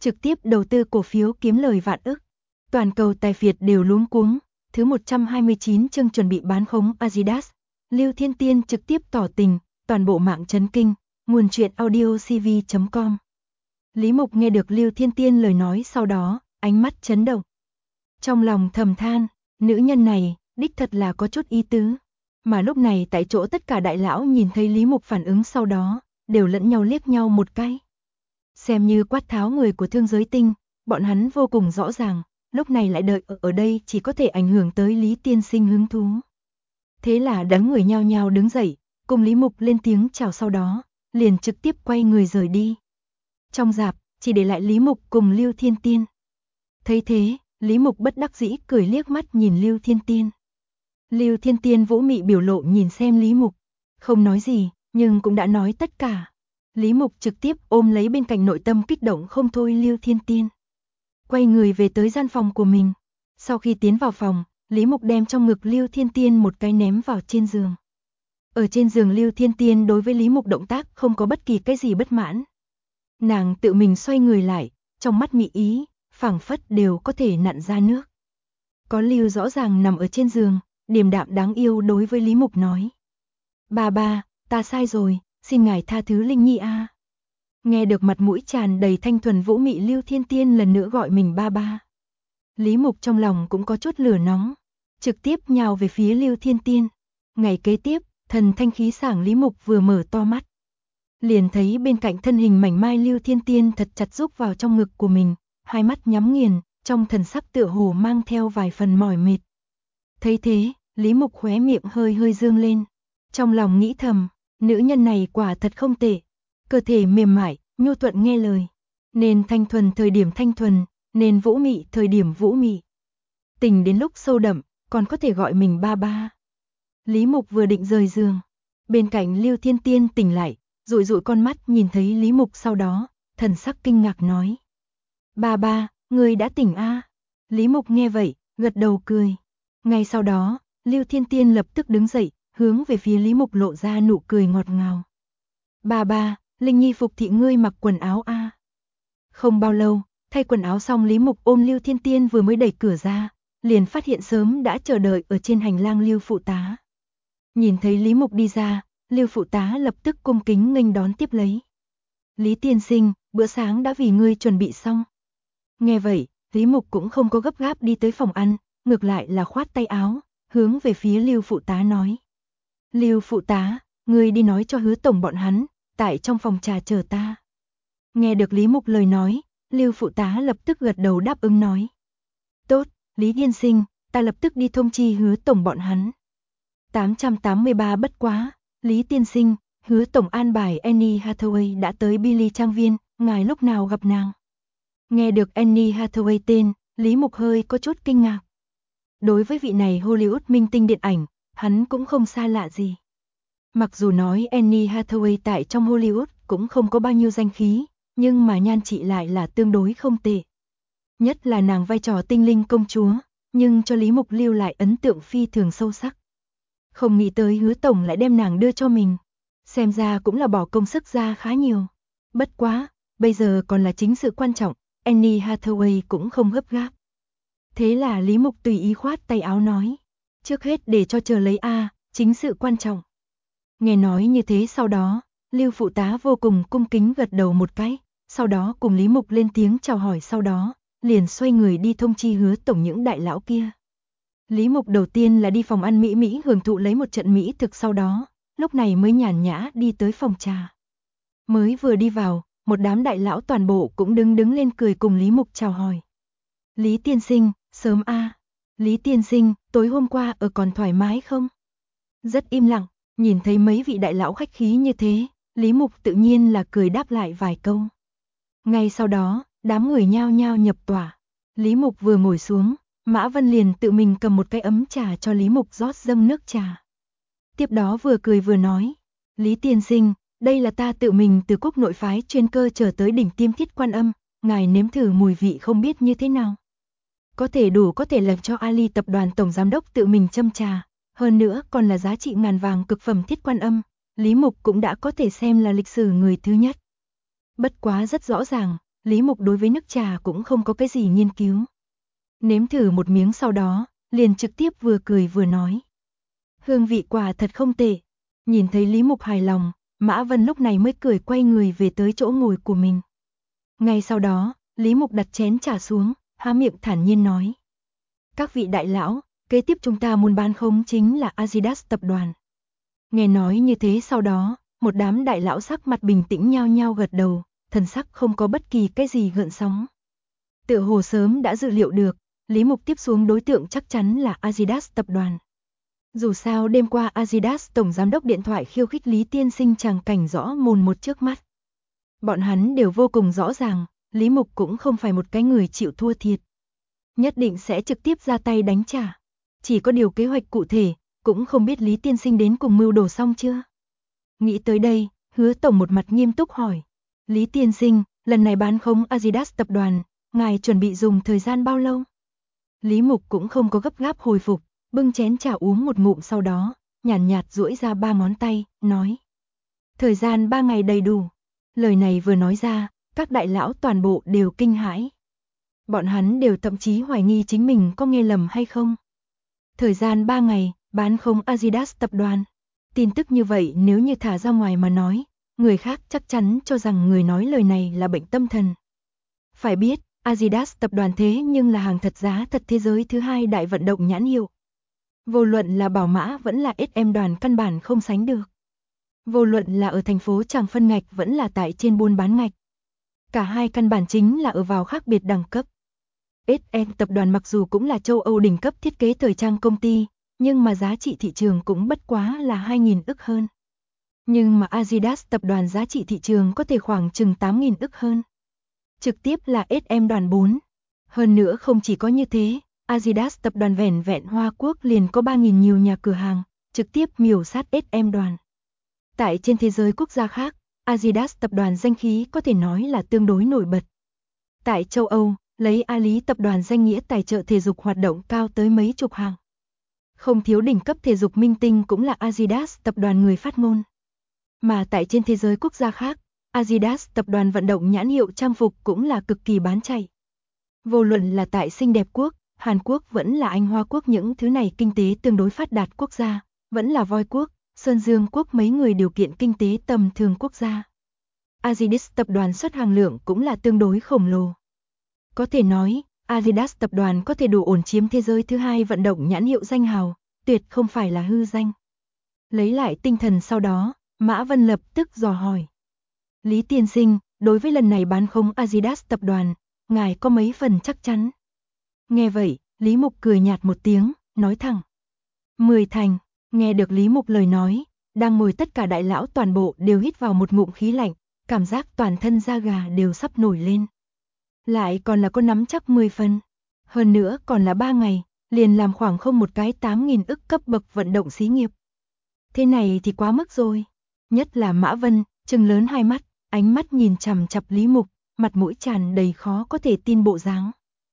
trực tiếp đầu tư cổ phiếu kiếm lời vạn ức. Toàn cầu tài phiệt đều luống cuống, thứ 129 chương chuẩn bị bán khống Adidas. Lưu Thiên Tiên trực tiếp tỏ tình, toàn bộ mạng chấn kinh, nguồn truyện audio cv.com. Lý Mục nghe được Lưu Thiên Tiên lời nói sau đó, ánh mắt chấn động. Trong lòng thầm than, nữ nhân này, đích thật là có chút ý tứ. Mà lúc này tại chỗ tất cả đại lão nhìn thấy Lý Mục phản ứng sau đó, đều lẫn nhau liếc nhau một cái. Xem như quát tháo người của Thương Giới Tinh, bọn hắn vô cùng rõ ràng, lúc này lại đợi ở đây chỉ có thể ảnh hưởng tới Lý Tiên Sinh hứng thú. Thế là đám người nhao nhao đứng dậy, cùng Lý Mục lên tiếng chào sau đó, liền trực tiếp quay người rời đi. Trong rạp, chỉ để lại Lý Mục cùng Lưu Thiên Tiên. Thấy thế, Lý Mục bất đắc dĩ cười liếc mắt nhìn Lưu Thiên Tiên. Lưu Thiên Tiên vũ mị biểu lộ nhìn xem Lý Mục, không nói gì, nhưng cũng đã nói tất cả. Lý Mục trực tiếp ôm lấy bên cạnh nội tâm kích động không thôi Lưu Thiên Tiên. Quay người về tới gian phòng của mình. Sau khi tiến vào phòng, Lý Mục đem trong ngực Lưu Thiên Tiên một cái ném vào trên giường. Ở trên giường Lưu Thiên Tiên đối với Lý Mục động tác không có bất kỳ cái gì bất mãn. Nàng tự mình xoay người lại, trong mắt mị ý, phảng phất đều có thể nặn ra nước. Có Lưu rõ ràng nằm ở trên giường, điềm đạm đáng yêu đối với Lý Mục nói. Ba, ta sai rồi, xin ngài tha thứ Linh Nhi a. Nghe được mặt mũi tràn đầy thanh thuần vũ mị Lưu Thiên Tiên lần nữa gọi mình ba. Lý Mục trong lòng cũng có chút lửa nóng, trực tiếp nhào về phía Lưu Thiên Tiên. Ngày kế tiếp, thần thanh khí sảng Lý Mục vừa mở to mắt, liền thấy bên cạnh thân hình mảnh mai Lưu Thiên Tiên thật chặt rúc vào trong ngực của mình, hai mắt nhắm nghiền, trong thần sắc tựa hồ mang theo vài phần mỏi mệt. Thấy thế, Lý Mục khóe miệng hơi hơi dương lên, trong lòng nghĩ thầm, nữ nhân này quả thật không tệ, cơ thể mềm mại, nhu thuận nghe lời, nên thanh thuần thời điểm thanh thuần, nên vũ mị thời điểm vũ mị. Tình đến lúc sâu đậm, còn có thể gọi mình ba. Lý Mục vừa định rời giường, bên cạnh Lưu Thiên Tiên tỉnh lại, dụi dụi con mắt nhìn thấy Lý Mục sau đó, thần sắc kinh ngạc nói. Ba, người đã tỉnh a? Lý Mục nghe vậy, gật đầu cười. Ngay sau đó, Lưu Thiên Tiên lập tức đứng dậy, hướng về phía Lý Mục lộ ra nụ cười ngọt ngào. Ba, Linh Nhi phục thị ngươi mặc quần áo a. Không bao lâu, thay quần áo xong Lý Mục ôm Lưu Thiên Tiên vừa mới đẩy cửa ra, liền phát hiện sớm đã chờ đợi ở trên hành lang Lưu phụ tá. Nhìn thấy Lý Mục đi ra, Lưu phụ tá lập tức cung kính nghênh đón tiếp lấy. Lý tiên sinh, bữa sáng đã vì ngươi chuẩn bị xong. Nghe vậy, Lý Mục cũng không có gấp gáp đi tới phòng ăn, ngược lại là khoát tay áo, hướng về phía Lưu phụ tá nói. Lưu phụ tá, ngươi đi nói cho Hứa tổng bọn hắn, tại trong phòng trà chờ ta. Nghe được Lý Mục lời nói, Lưu phụ tá lập tức gật đầu đáp ứng nói. Tốt, Lý tiên sinh, ta lập tức đi thông chi Hứa tổng bọn hắn. 883 bất quá, Lý tiên sinh, Hứa tổng an bài Annie Hathaway đã tới Billy trang viên, ngài lúc nào gặp nàng? Nghe được Annie Hathaway tên, Lý Mục hơi có chút kinh ngạc. Đối với vị này Hollywood minh tinh điện ảnh, hắn cũng không xa lạ gì. Mặc dù nói Annie Hathaway tại trong Hollywood cũng không có bao nhiêu danh khí, nhưng mà nhan trị lại là tương đối không tệ. Nhất là nàng vai trò tinh linh công chúa, nhưng cho Lý Mục lưu lại ấn tượng phi thường sâu sắc. Không nghĩ tới Hứa tổng lại đem nàng đưa cho mình, xem ra cũng là bỏ công sức ra khá nhiều. Bất quá, bây giờ còn là chính sự quan trọng, Annie Hathaway cũng không gấp gáp. Thế là Lý Mục tùy ý khoát tay áo nói, trước hết để cho chờ lấy chính sự quan trọng. Nghe nói như thế sau đó, Lưu phụ tá vô cùng cung kính gật đầu một cái, sau đó cùng Lý Mục lên tiếng chào hỏi sau đó, liền xoay người đi thông chi Hứa tổng những đại lão kia. Lý Mục đầu tiên là đi phòng ăn mỹ hưởng thụ lấy một trận mỹ thực sau đó, lúc này mới nhàn nhã đi tới phòng trà. Mới vừa đi vào, một đám đại lão toàn bộ cũng đứng lên cười cùng Lý Mục chào hỏi. Lý tiên sinh, sớm a. Lý tiên sinh, tối hôm qua ở còn thoải mái không? Rất im lặng, nhìn thấy mấy vị đại lão khách khí như thế, Lý Mục tự nhiên là cười đáp lại vài câu. Ngay sau đó, đám người nhao nhao nhập tòa. Lý Mục vừa ngồi xuống, Mã Vân liền tự mình cầm một cái ấm trà cho Lý Mục rót dâng nước trà. Tiếp đó vừa cười vừa nói, Lý tiên sinh, đây là ta tự mình từ quốc nội phái chuyên cơ trở tới đỉnh Tiêm Thiết Quan Âm, ngài nếm thử mùi vị không biết như thế nào. Có thể làm cho Ali tập đoàn tổng giám đốc tự mình châm trà, hơn nữa còn là giá trị ngàn vàng cực phẩm Thiết Quan Âm, Lý Mục cũng đã có thể xem là lịch sử người thứ nhất. Bất quá rất rõ ràng, Lý Mục đối với nước trà cũng không có cái gì nghiên cứu. Nếm thử một miếng sau đó, liền trực tiếp vừa cười vừa nói. Hương vị quả thật không tệ. Nhìn thấy Lý Mục hài lòng, Mã Vân lúc này mới cười quay người về tới chỗ ngồi của mình. Ngay sau đó, Lý Mục đặt chén trà xuống, há miệng thản nhiên nói. Các vị đại lão, kế tiếp chúng ta muốn bán khống chính là Adidas tập đoàn. Nghe nói như thế sau đó, một đám đại lão sắc mặt bình tĩnh nhao nhao gật đầu, thần sắc không có bất kỳ cái gì gợn sóng. Tựa hồ sớm đã dự liệu được, Lý Mục tiếp xuống đối tượng chắc chắn là Adidas tập đoàn. Dù sao đêm qua Adidas tổng giám đốc điện thoại khiêu khích Lý Tiên Sinh tràng cảnh rõ mồn một trước mắt. Bọn hắn đều vô cùng rõ ràng, Lý Mục cũng không phải một cái người chịu thua thiệt. Nhất định sẽ trực tiếp ra tay đánh trả. Chỉ có điều kế hoạch cụ thể, cũng không biết Lý Tiên Sinh đến cùng mưu đồ xong chưa. Nghĩ tới đây, Hứa tổng một mặt nghiêm túc hỏi. Lý Tiên Sinh, lần này bán khống Adidas tập đoàn, ngài chuẩn bị dùng thời gian bao lâu? Lý Mục cũng không có gấp gáp hồi phục, bưng chén trà uống một ngụm sau đó, nhàn nhạt duỗi ra 3 ngón tay, nói. Thời gian 3 ngày đầy đủ. Lời này vừa nói ra, các đại lão toàn bộ đều kinh hãi. Bọn hắn đều thậm chí hoài nghi chính mình có nghe lầm hay không. Thời gian 3 ngày, bán khống Adidas tập đoàn. Tin tức như vậy nếu như thả ra ngoài mà nói, người khác chắc chắn cho rằng người nói lời này là bệnh tâm thần. Phải biết, Adidas tập đoàn thế nhưng là hàng thật giá thật thế giới thứ 2 đại vận động nhãn hiệu. Vô luận là Bảo Mã vẫn là SM đoàn căn bản không sánh được. Vô luận là ở thành phố Tràng phân ngạch vẫn là tại trên buôn bán ngạch. Cả hai căn bản chính là ở vào khác biệt đẳng cấp. SM tập đoàn mặc dù cũng là châu Âu đỉnh cấp thiết kế thời trang công ty, nhưng mà giá trị thị trường cũng bất quá là 2.000 ức hơn. Nhưng mà Adidas tập đoàn giá trị thị trường có thể khoảng chừng 8.000 ức hơn. Trực tiếp là SM đoàn 4. Hơn nữa không chỉ có như thế, Adidas tập đoàn vẻn vẹn Hoa Quốc liền có 3.000 nhiều nhà cửa hàng, trực tiếp miểu sát SM đoàn. Tại trên thế giới quốc gia khác, Adidas tập đoàn danh khí có thể nói là tương đối nổi bật. Tại châu Âu, lấy A Lý tập đoàn danh nghĩa tài trợ thể dục hoạt động cao tới mấy chục hàng. Không thiếu đỉnh cấp thể dục minh tinh cũng là Adidas tập đoàn người phát ngôn. Mà tại trên thế giới quốc gia khác, Adidas tập đoàn vận động nhãn hiệu trang phục cũng là cực kỳ bán chạy. Vô luận là tại xinh đẹp quốc, Hàn Quốc vẫn là Anh Hoa Quốc những thứ này kinh tế tương đối phát đạt quốc gia, vẫn là Voi Quốc, Sơn Dương Quốc mấy người điều kiện kinh tế tầm thường quốc gia. Adidas tập đoàn xuất hàng lượng cũng là tương đối khổng lồ. Có thể nói, Adidas tập đoàn có thể đủ ổn chiếm thế giới thứ 2 vận động nhãn hiệu danh hào, tuyệt không phải là hư danh. Lấy lại tinh thần sau đó, Mã Vân lập tức dò hỏi. Lý Tiên Sinh, đối với lần này bán khống Adidas tập đoàn, ngài có mấy phần chắc chắn? Nghe vậy, Lý Mục cười nhạt một tiếng, nói thẳng. 10 thành, nghe được Lý Mục lời nói, đang ngồi tất cả đại lão toàn bộ đều hít vào một ngụm khí lạnh, cảm giác toàn thân da gà đều sắp nổi lên. Lại còn là có nắm chắc 10 phần. Hơn nữa còn là 3 ngày, liền làm khoảng không một cái 8.000 ức cấp bậc vận động xí nghiệp. Thế này thì quá mức rồi. Nhất là Mã Vân, trừng lớn hai mắt, ánh mắt nhìn chằm chằm Lý Mục, mặt mũi tràn đầy khó có thể tin bộ dáng.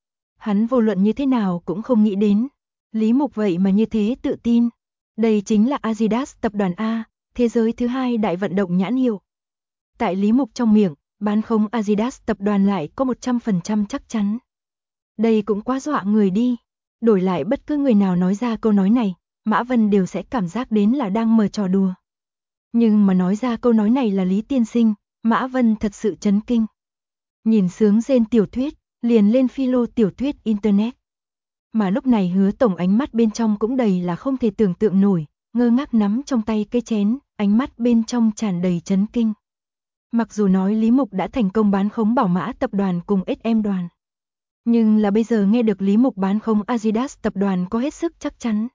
Hắn vô luận như thế nào cũng không nghĩ đến. Lý Mục vậy mà như thế tự tin. Đây chính là Adidas tập đoàn A, thế giới thứ 2 đại vận động nhãn hiệu. Tại Lý Mục trong miệng, bán khống Adidas tập đoàn lại có 100% chắc chắn. Đây cũng quá dọa người đi. Đổi lại bất cứ người nào nói ra câu nói này, Mã Vân đều sẽ cảm giác đến là đang mở trò đùa. Nhưng mà nói ra câu nói này là Lý Tiên Sinh, Mã Vân thật sự chấn kinh. Nhìn sướng rên tiểu thuyết, liền lên philo tiểu thuyết Internet. Mà lúc này Hứa tổng ánh mắt bên trong cũng đầy là không thể tưởng tượng nổi, ngơ ngác nắm trong tay cái chén, ánh mắt bên trong tràn đầy chấn kinh. Mặc dù nói Lý Mục đã thành công bán khống Bảo Mã tập đoàn cùng SM đoàn. Nhưng là bây giờ nghe được Lý Mục bán khống Adidas tập đoàn có hết sức chắc chắn.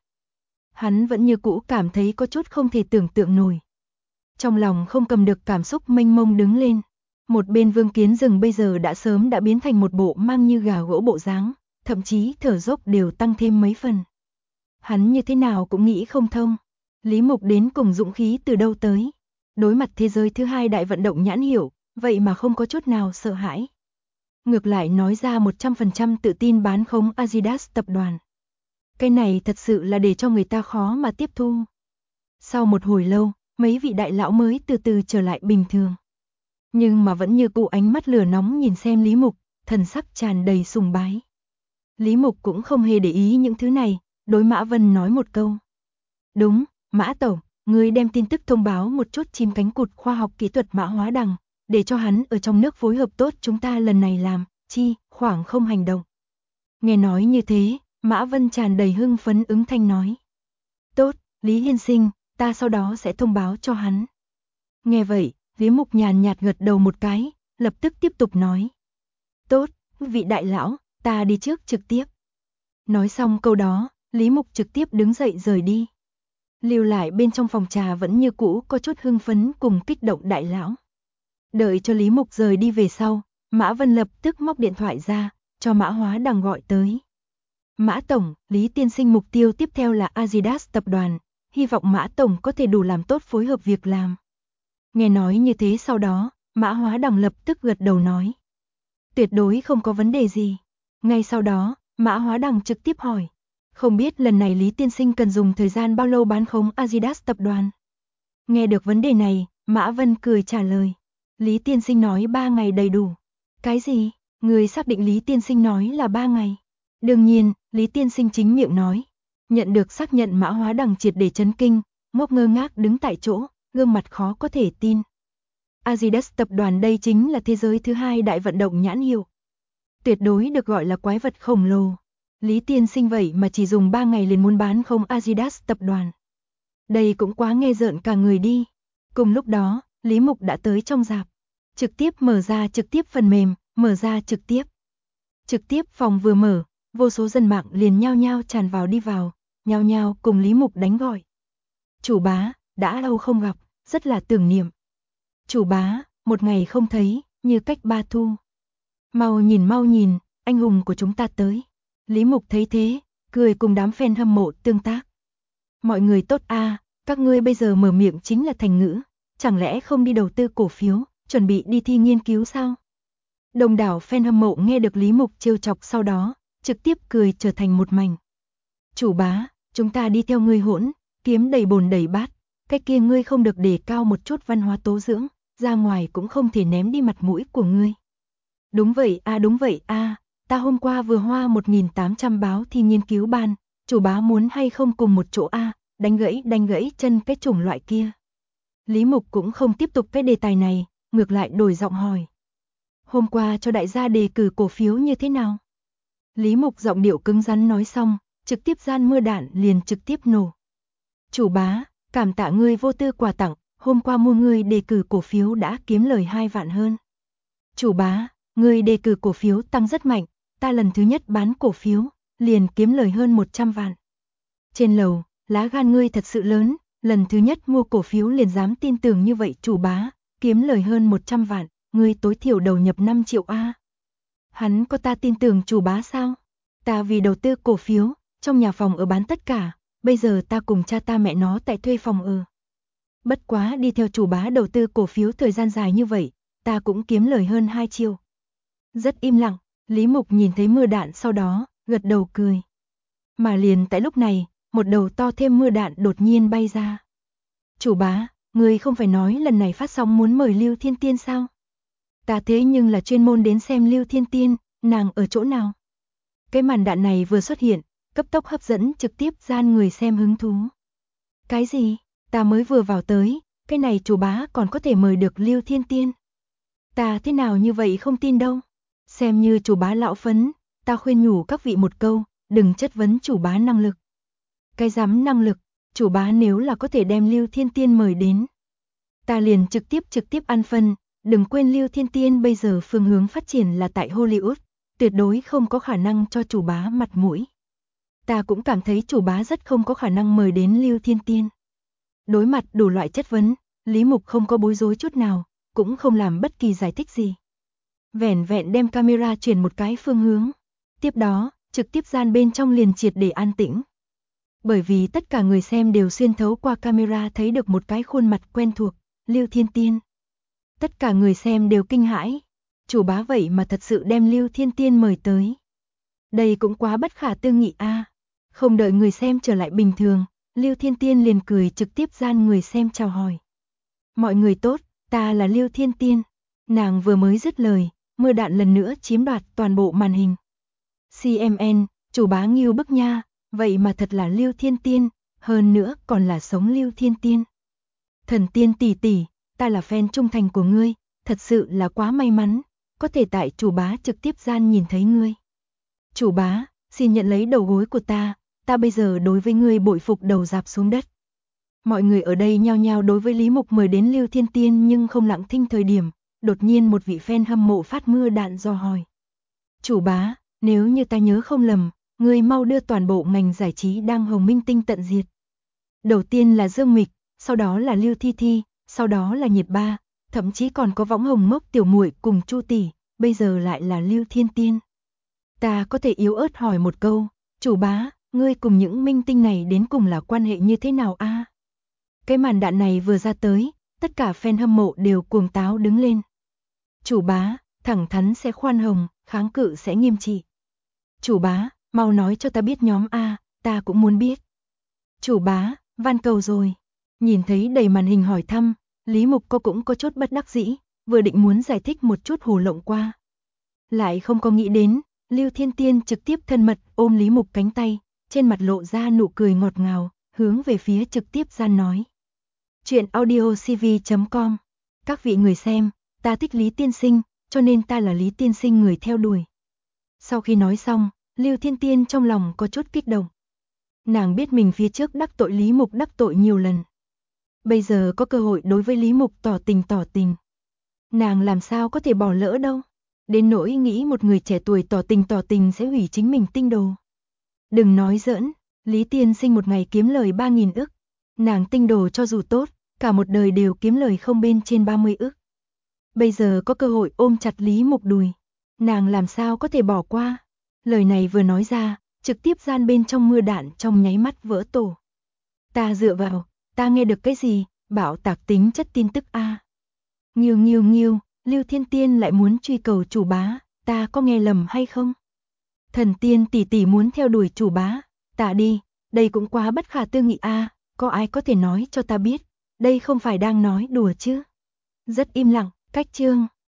Hắn vẫn như cũ cảm thấy có chút không thể tưởng tượng nổi. Trong lòng không cầm được cảm xúc mênh mông đứng lên. Một bên Vương Kiến Rừng bây giờ đã sớm đã biến thành một bộ mang như gà gỗ bộ dáng, thậm chí thở dốc đều tăng thêm mấy phần. Hắn như thế nào cũng nghĩ không thông. Lý Mục đến cùng dũng khí từ đâu tới. Đối mặt thế giới thứ 2 đại vận động nhãn hiệu, vậy mà không có chút nào sợ hãi. Ngược lại nói ra 100% tự tin bán khống Adidas tập đoàn. Cái này thật sự là để cho người ta khó mà tiếp thu. Sau một hồi lâu, mấy vị đại lão mới từ từ trở lại bình thường. Nhưng mà vẫn như cũ ánh mắt lửa nóng nhìn xem Lý Mục, thần sắc tràn đầy sùng bái. Lý Mục cũng không hề để ý những thứ này, đối Mã Vân nói một câu. Đúng, Mã Tổng, ngươi đem tin tức thông báo một chút chim cánh cụt khoa học kỹ thuật Mã Hóa Đằng, để cho hắn ở trong nước phối hợp tốt chúng ta lần này làm, khoảng không hành động. Nghe nói như thế, Mã Vân tràn đầy hưng phấn ứng thanh nói. Tốt, Lý Hiên Sinh, ta sau đó sẽ thông báo cho hắn. Nghe vậy, Lý Mục nhàn nhạt gật đầu một cái, lập tức tiếp tục nói. Tốt, vị đại lão, ta đi trước trực tiếp. Nói xong câu đó, Lý Mục trực tiếp đứng dậy rời đi. Lưu lại bên trong phòng trà vẫn như cũ có chút hưng phấn cùng kích động đại lão. Đợi cho Lý Mục rời đi về sau, Mã Vân lập tức móc điện thoại ra, cho Mã Hóa Đằng gọi tới. Mã Tổng, Lý Tiên Sinh mục tiêu tiếp theo là Adidas tập đoàn, hy vọng Mã Tổng có thể đủ làm tốt phối hợp việc làm. Nghe nói như thế sau đó, Mã Hóa Đằng lập tức gật đầu nói. Tuyệt đối không có vấn đề gì. Ngay sau đó, Mã Hóa Đằng trực tiếp hỏi. Không biết lần này Lý Tiên Sinh cần dùng thời gian bao lâu bán khống Adidas tập đoàn? Nghe được vấn đề này, Mã Vân cười trả lời. Lý Tiên Sinh nói 3 ngày đầy đủ. Cái gì? Người xác định Lý Tiên Sinh nói là 3 ngày. Đương nhiên, Lý Tiên Sinh chính miệng nói. Nhận được xác nhận Mã Hóa Đằng triệt để chấn kinh, ngốc ngơ ngác đứng tại chỗ, gương mặt khó có thể tin. Adidas tập đoàn đây chính là thế giới thứ 2 đại vận động nhãn hiệu. Tuyệt đối được gọi là quái vật khổng lồ. Lý Tiên Sinh vậy mà chỉ dùng 3 ngày liền muốn bán không Adidas tập đoàn. Đây cũng quá nghe rợn cả người đi. Cùng lúc đó, Lý Mục đã tới trong rạp. Trực tiếp mở ra trực tiếp phần mềm, mở ra trực tiếp. Trực tiếp phòng vừa mở, vô số dân mạng liền nhao nhao tràn vào đi vào, nhao nhao cùng Lý Mục đánh gọi. Chủ bá, đã lâu không gặp, rất là tưởng niệm. Chủ bá, một ngày không thấy, như cách 3 thu. Mau nhìn, anh hùng của chúng ta tới. Lý Mục thấy thế, cười cùng đám fan hâm mộ tương tác. Mọi người tốt a, các ngươi bây giờ mở miệng chính là thành ngữ, chẳng lẽ không đi đầu tư cổ phiếu, chuẩn bị đi thi nghiên cứu sao? Đông đảo fan hâm mộ nghe được Lý Mục trêu chọc sau đó, trực tiếp cười trở thành một mảnh. Chủ bá, chúng ta đi theo ngươi hỗn, kiếm đầy bồn đầy bát, cái kia ngươi không được đề cao một chút văn hóa tố dưỡng, ra ngoài cũng không thể ném đi mặt mũi của ngươi. Đúng vậy a, ta hôm qua vừa hoa 1.800 báo thi nghiên cứu ban, chủ bá muốn hay không cùng một chỗ a, đánh gãy chân cái chủng loại kia. Lý Mục cũng không tiếp tục cái đề tài này, ngược lại đổi giọng hỏi. Hôm qua cho đại gia đề cử cổ phiếu như thế nào? Lý Mục giọng điệu cứng rắn nói xong, trực tiếp gian mưa đạn liền trực tiếp nổ. Chủ bá, cảm tạ ngươi vô tư quà tặng, hôm qua mua ngươi đề cử cổ phiếu đã kiếm lời 2 vạn hơn. Chủ bá, ngươi đề cử cổ phiếu tăng rất mạnh, ta lần thứ nhất bán cổ phiếu, liền kiếm lời hơn 100 vạn. Trên lầu, lá gan ngươi thật sự lớn, lần thứ nhất mua cổ phiếu liền dám tin tưởng như vậy chủ bá, kiếm lời hơn 100 vạn, ngươi tối thiểu đầu nhập 5 triệu a. Hắn có ta tin tưởng chủ bá sao? Ta vì đầu tư cổ phiếu, trong nhà phòng ở bán tất cả, bây giờ ta cùng cha ta mẹ nó tại thuê phòng ở. Bất quá đi theo chủ bá đầu tư cổ phiếu thời gian dài như vậy, ta cũng kiếm lời hơn 2 triệu. Rất im lặng, Lý Mục nhìn thấy mưa đạn sau đó, gật đầu cười. Mà liền tại lúc này, một đầu to thêm mưa đạn đột nhiên bay ra. Chủ bá, người không phải nói lần này phát sóng muốn mời Lưu Thiên Tiên sao? Ta thế nhưng là chuyên môn đến xem Lưu Thiên Tiên, nàng ở chỗ nào? Cái màn đạn này vừa xuất hiện, cấp tốc hấp dẫn trực tiếp gian người xem hứng thú. Cái gì? Ta mới vừa vào tới, cái này chủ bá còn có thể mời được Lưu Thiên Tiên. Ta thế nào như vậy không tin đâu. Xem như chủ bá lão phấn, ta khuyên nhủ các vị một câu, đừng chất vấn chủ bá năng lực. Cái dám năng lực, chủ bá nếu là có thể đem Lưu Thiên Tiên mời đến. Ta liền trực tiếp ăn phân, đừng quên Lưu Thiên Tiên bây giờ phương hướng phát triển là tại Hollywood, tuyệt đối không có khả năng cho chủ bá mặt mũi. Ta cũng cảm thấy chủ bá rất không có khả năng mời đến Lưu Thiên Tiên. Đối mặt đủ loại chất vấn, Lý Mục không có bối rối chút nào, cũng không làm bất kỳ giải thích gì. Vẻn vẹn đem camera chuyển một cái phương hướng. Tiếp đó, trực tiếp gian bên trong liền triệt để an tĩnh. Bởi vì tất cả người xem đều xuyên thấu qua camera thấy được một cái khuôn mặt quen thuộc, Lưu Thiên Tiên. Tất cả người xem đều kinh hãi, chủ bá vậy mà thật sự đem Lưu Thiên Tiên mời tới. Đây cũng quá bất khả tư nghị a. Không đợi người xem trở lại bình thường, Lưu Thiên Tiên liền cười trực tiếp gian người xem chào hỏi. Mọi người tốt, ta là Lưu Thiên Tiên. Nàng vừa mới dứt lời, mưa đạn lần nữa chiếm đoạt toàn bộ màn hình. CMN, chủ bá Ngưu bức nha, vậy mà thật là Lưu Thiên Tiên, hơn nữa còn là sống Lưu Thiên Tiên. Thần Tiên tỷ tỷ, ta là fan trung thành của ngươi, thật sự là quá may mắn, có thể tại chủ bá trực tiếp gian nhìn thấy ngươi. Chủ bá, xin nhận lấy đầu gối của ta bây giờ đối với ngươi bội phục đầu rạp xuống đất. Mọi người ở đây nhao nhao đối với Lý Mục mời đến Lưu Thiên Tiên nhưng không lặng thinh thời điểm, đột nhiên một vị fan hâm mộ phát mưa đạn dò hỏi. Chủ bá, nếu như ta nhớ không lầm, ngươi mau đưa toàn bộ ngành giải trí đang hồng minh tinh tận diệt. Đầu tiên là Dương Mịch, sau đó là Lưu Thi Thi, sau đó là Nhiệt Ba, thậm chí còn có võng hồng mốc tiểu muội cùng Chu tỷ, bây giờ lại là Lưu Thiên Tiên. Ta có thể yếu ớt hỏi một câu, chủ bá, ngươi cùng những minh tinh này đến cùng là quan hệ như thế nào a? Cái màn đạn này vừa ra tới, tất cả fan hâm mộ đều cuồng táo đứng lên. Chủ bá, thẳng thắn sẽ khoan hồng, kháng cự sẽ nghiêm trị. Chủ bá, mau nói cho ta biết nhóm A, ta cũng muốn biết. Chủ bá, van cầu rồi. Nhìn thấy đầy màn hình hỏi thăm, Lý Mục cô cũng có chút bất đắc dĩ, vừa định muốn giải thích một chút hồ lộng qua. Lại không có nghĩ đến, Lưu Thiên Tiên trực tiếp thân mật ôm Lý Mục cánh tay, trên mặt lộ ra nụ cười ngọt ngào, hướng về phía trực tiếp gian nói. Chuyện audiocv.com. Các vị người xem, ta thích Lý Tiên Sinh, cho nên ta là Lý Tiên Sinh người theo đuổi. Sau khi nói xong, Lưu Thiên Tiên trong lòng có chút kích động. Nàng biết mình phía trước đắc tội Lý Mục đắc tội nhiều lần. Bây giờ có cơ hội đối với Lý Mục tỏ tình. Nàng làm sao có thể bỏ lỡ đâu. Đến nỗi nghĩ một người trẻ tuổi tỏ tình sẽ hủy chính mình tinh đồ. Đừng nói giỡn, Lý Tiên Sinh một ngày kiếm lời 3.000 ức. Nàng tinh đồ cho dù tốt, cả một đời đều kiếm lời không bên trên 30 ức. Bây giờ có cơ hội ôm chặt Lý Mục đùi. Nàng làm sao có thể bỏ qua. Lời này vừa nói ra, trực tiếp gian bên trong mưa đạn trong nháy mắt vỡ tổ. Ta dựa vào, ta nghe được cái gì, bạo tạc tính chất tin tức a. Nghiêu, Lưu Thiên Tiên lại muốn truy cầu chủ bá, ta có nghe lầm hay không? Thần Tiên tỷ tỷ muốn theo đuổi chủ bá, ta đi, đây cũng quá bất khả tư nghị a, có ai có thể nói cho ta biết, đây không phải đang nói đùa chứ? Rất im lặng, cách chương.